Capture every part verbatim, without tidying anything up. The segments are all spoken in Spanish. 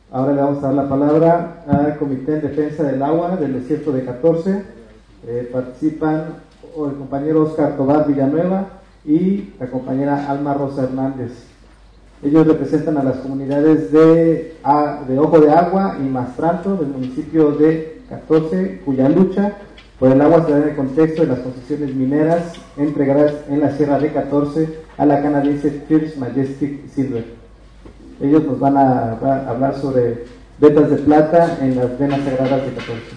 Ahora le vamos a dar la palabra al Comité en Defensa del Agua del Desierto de catorce. Eh, participan el compañero Oscar Tobar Villanueva y la compañera Alma Rosa Hernández. Ellos representan a las comunidades de, a, de Ojo de Agua y Mastranto del municipio de catorce, cuya lucha por el agua se da en el contexto de las concesiones mineras entregadas en la Sierra de catorce a la canadiense First Majestic Silver. Ellos nos van a, a hablar sobre vetas de plata en las venas sagradas de catorce.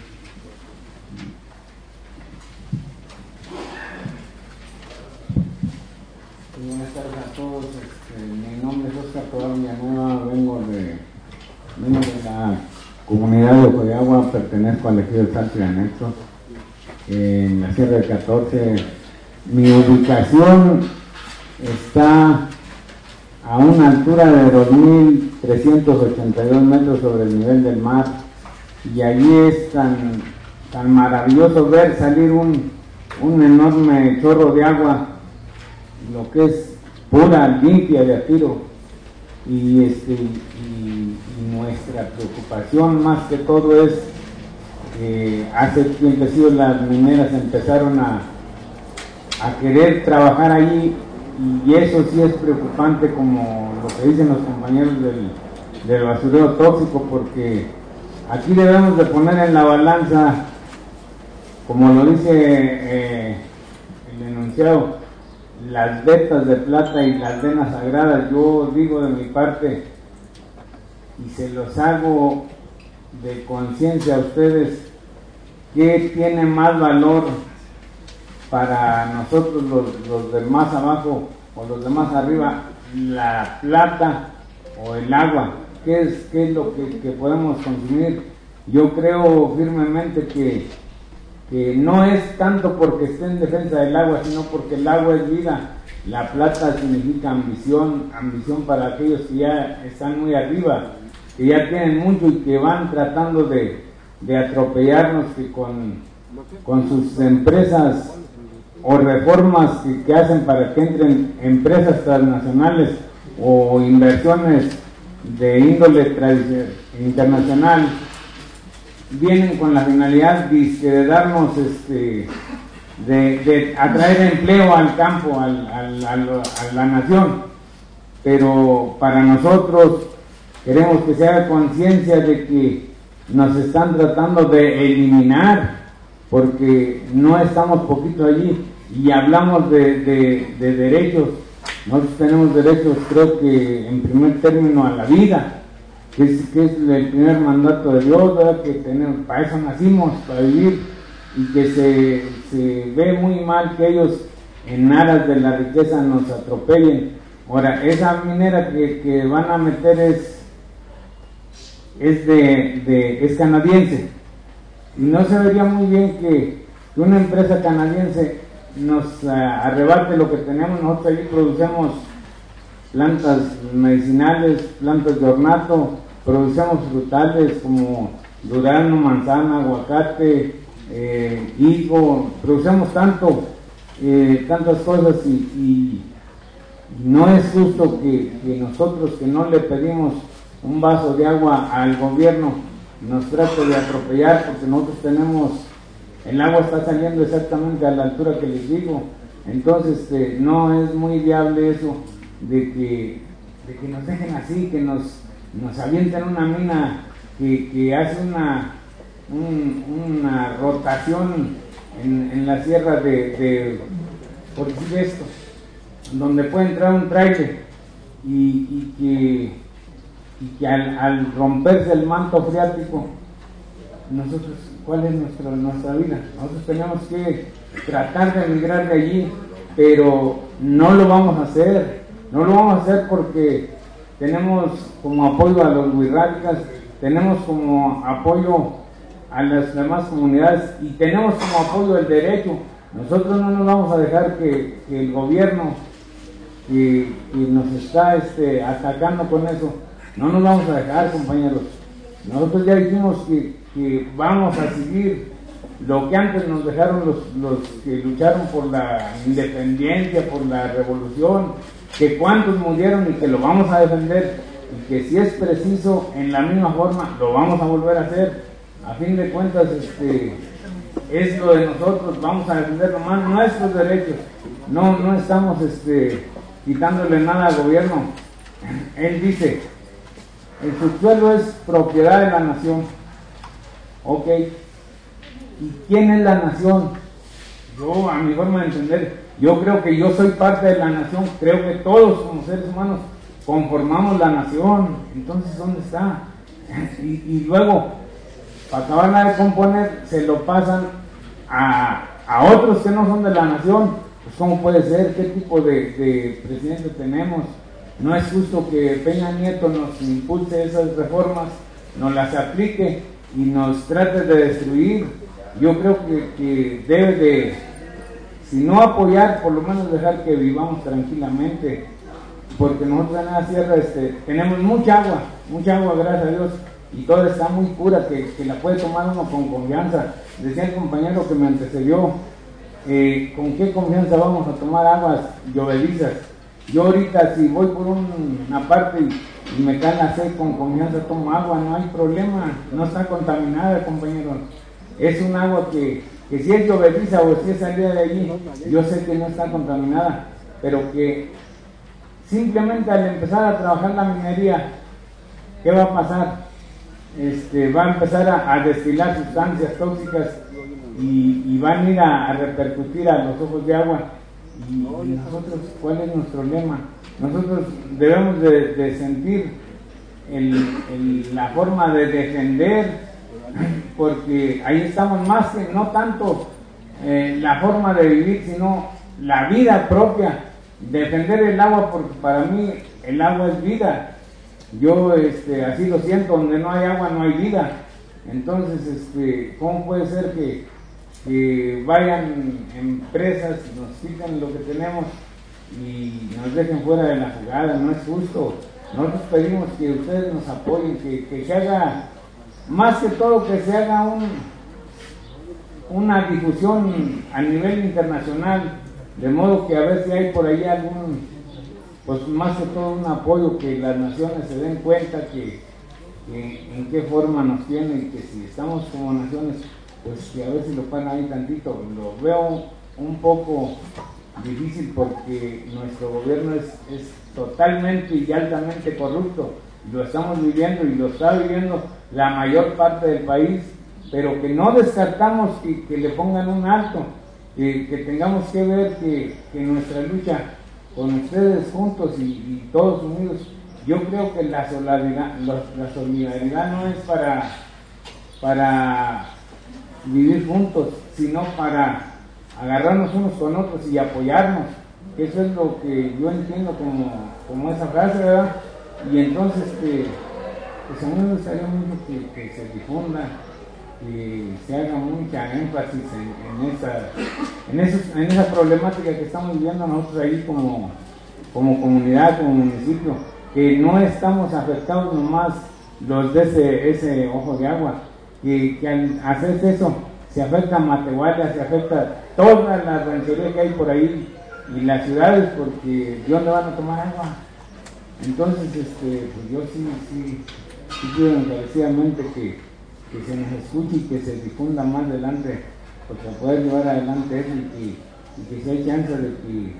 Buenas tardes a todos. Este, mi nombre es Oscar Tobar Villanueva, vengo de, vengo de la comunidad de Ojo de Agua, pertenezco al ejido del Salto y Anexo, en la Sierra del catorce. Mi ubicación está a una altura de dos mil trescientos ochenta y dos metros sobre el nivel del mar, y allí es tan, tan maravilloso ver salir un, un enorme chorro de agua, lo que es pura, limpia de a tiro, y, este, y, y nuestra preocupación más que todo es que hace tiempo las mineras empezaron a, a querer trabajar allí, y eso sí es preocupante, como lo que dicen los compañeros del, del basurero tóxico, porque aquí debemos de poner en la balanza, como lo dice eh, el enunciado, las vetas de plata y las venas sagradas. Yo digo de mi parte, y se los hago de conciencia a ustedes, ¿qué tiene más valor para nosotros los, los de más abajo o los de más arriba? ¿La plata o el agua? ¿Qué es, qué es lo que, que podemos consumir? Yo creo firmemente que, que no es tanto porque esté en defensa del agua, sino porque el agua es vida. La plata significa ambición, ambición para aquellos que ya están muy arriba, que ya tienen mucho y que van tratando de, de atropellarnos, que con, con sus empresas o reformas que, que hacen para que entren empresas transnacionales o inversiones de índole internacional, vienen con la finalidad de, de darnos, este, de, de atraer empleo al campo, al, al, al, a la nación. Pero para nosotros queremos que se haga conciencia de que nos están tratando de eliminar, porque no estamos poquito allí, y hablamos de, de, de derechos. Nosotros tenemos derechos, creo que en primer término, a la vida, que es, que es el primer mandato de Dios, ¿verdad? Que tenemos, para eso nacimos, para vivir, y que se, se ve muy mal que ellos en aras de la riqueza nos atropellen. Ahora, esa minera que, que van a meter es, es, de, de, es canadiense, y no se vería muy bien que, que una empresa canadiense nos uh, arrebate lo que tenemos. Nosotros allí producemos plantas medicinales, plantas de ornato, producemos frutales como durazno, manzana, aguacate, eh, higo, producemos tanto, eh, tantas cosas, y, y no es justo que, que nosotros, que no le pedimos un vaso de agua al gobierno, nos trate de atropellar, porque nosotros tenemos, el agua está saliendo exactamente a la altura que les digo. Entonces eh, no es muy viable eso de que, de que nos dejen así, que nos, nos avienten una mina que, que hace una, un, una rotación en, en la sierra de, de, por decir esto, donde puede entrar un trailer, y, y que, y que al, al romperse el manto freático, nosotros, ¿cuál es nuestra, nuestra vida? Nosotros tenemos que tratar de emigrar de allí, pero no lo vamos a hacer. No lo vamos a hacer porque tenemos como apoyo a los huirráticas, tenemos como apoyo a las demás comunidades, y tenemos como apoyo el derecho. Nosotros no nos vamos a dejar que, que el gobierno que, que nos está este, atacando con eso, no nos vamos a dejar, compañeros. Nosotros ya dijimos que, que vamos a seguir lo que antes nos dejaron los, los que lucharon por la independencia, por la revolución, que cuántos murieron, y que lo vamos a defender. y que si es preciso, en la misma forma, lo vamos a volver a hacer. A fin de cuentas, este, es lo de nosotros, vamos a defender nomás nuestros derechos, no, no estamos este, quitándole nada al gobierno. Él dice, el subsuelo es propiedad de la nación. Ok, ¿y quién es la nación? Yo, a mi forma de entender, yo creo que yo soy parte de la nación, creo que todos como seres humanos conformamos la nación. Entonces, ¿dónde está? Y, y luego, para acabarla de componer, se lo pasan a, a otros que no son de la nación. Pues ¿cómo puede ser? ¿Qué tipo de, de presidente tenemos? No es justo que Peña Nieto nos impulse esas reformas, nos las aplique y nos trate de destruir. Yo creo que, que debe de, si no apoyar, por lo menos dejar que vivamos tranquilamente, porque nosotros en la sierra este, tenemos mucha agua, mucha agua, gracias a Dios, y toda está muy pura, que, que la puede tomar uno con confianza. Decía el compañero que me antecedió, eh, ¿con qué confianza vamos a tomar aguas llovedizas? Yo ahorita si voy por un, una parte y, y me cae la sed, con confianza tomo agua, no hay problema, no está contaminada, compañero. Es un agua que, que si es llovediza o si es salida de allí, yo sé que no está contaminada, pero que simplemente al empezar a trabajar la minería, ¿qué va a pasar? Este, va a empezar a, a destilar sustancias tóxicas y, y van a ir a, a repercutir a los ojos de agua. Y, y nosotros, ¿cuál es nuestro lema? Nosotros debemos de, de sentir el, el, la forma de defender, porque ahí estamos más que no tanto eh, la forma de vivir, sino la vida propia. Defender el agua, porque para mí el agua es vida. Yo este, así lo siento, donde no hay agua no hay vida. Entonces, este, ¿cómo puede ser que, que vayan empresas, nos quiten lo que tenemos y nos dejen fuera de la jugada? No es justo. Nosotros pedimos que ustedes nos apoyen, que, que se haga, más que todo, que se haga un, una difusión a nivel internacional, de modo que a ver si hay por ahí algún, pues más que todo un apoyo, que las naciones se den cuenta que, que en qué forma nos tienen, y que si estamos como naciones, pues que a ver si lo paran ahí tantito. Lo veo un poco difícil porque nuestro gobierno es, es totalmente y altamente corrupto. Lo estamos viviendo y lo está viviendo la mayor parte del país, pero que no descartamos que, que le pongan un alto, que, que tengamos que ver que, que nuestra lucha con ustedes juntos y, y todos unidos, yo creo que la solidaridad, la solidaridad no es para, para vivir juntos, sino para agarrarnos unos con otros y apoyarnos. Eso es lo que yo entiendo como, como esa frase, ¿verdad? Y entonces, este, pues a mí me gustaría mucho que, que se difunda, que se haga mucha énfasis en, en, esa, en, esos, en esa problemática que estamos viviendo nosotros ahí como, como comunidad, como municipio, que no estamos afectados nomás los de ese, ese ojo de agua, que, que al hacer eso se afecta a Matehuala, se afecta todas las rancherías que hay por ahí y las ciudades, porque ¿de dónde van a tomar agua? Entonces, este, pues yo sí, sí, sí pido encarecidamente que, que se nos escuche y que se difunda más adelante, porque para poder llevar adelante eso, y que, y que si hay chance de que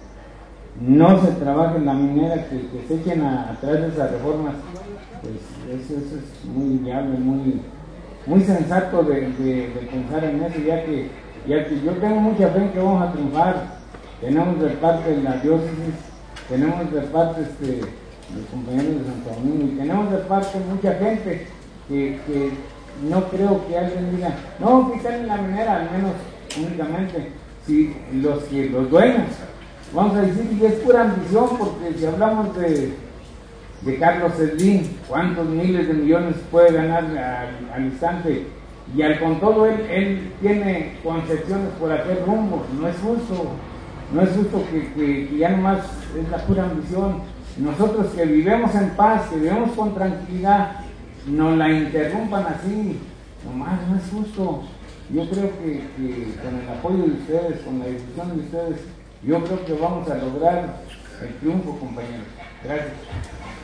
no se trabaje en la minera, que, que se echen a, atrás de esas reformas, pues eso, eso es muy viable, muy, muy sensato de, de, de pensar en eso, ya que, ya que yo tengo mucha fe en que vamos a triunfar. Tenemos de parte de la diócesis, tenemos de parte este, de los compañeros de Santo Domingo, y tenemos de parte mucha gente que, que no creo que alguien diga, no, quitarle la minera, al menos únicamente, si los que los dueños, vamos a decir, y es pura ambición, porque si hablamos de, de Carlos Slim, cuántos miles de millones puede ganar al, al instante, y al con todo él, él tiene concepciones por aquel rumbo. No es justo, no es justo que, que, que ya nomás es la pura ambición. Nosotros que vivimos en paz, que vivimos con tranquilidad, nos la interrumpan así, nomás no es justo. Yo creo que, que con el apoyo de ustedes, con la difusión de ustedes, yo creo que vamos a lograr el triunfo, compañeros. Gracias.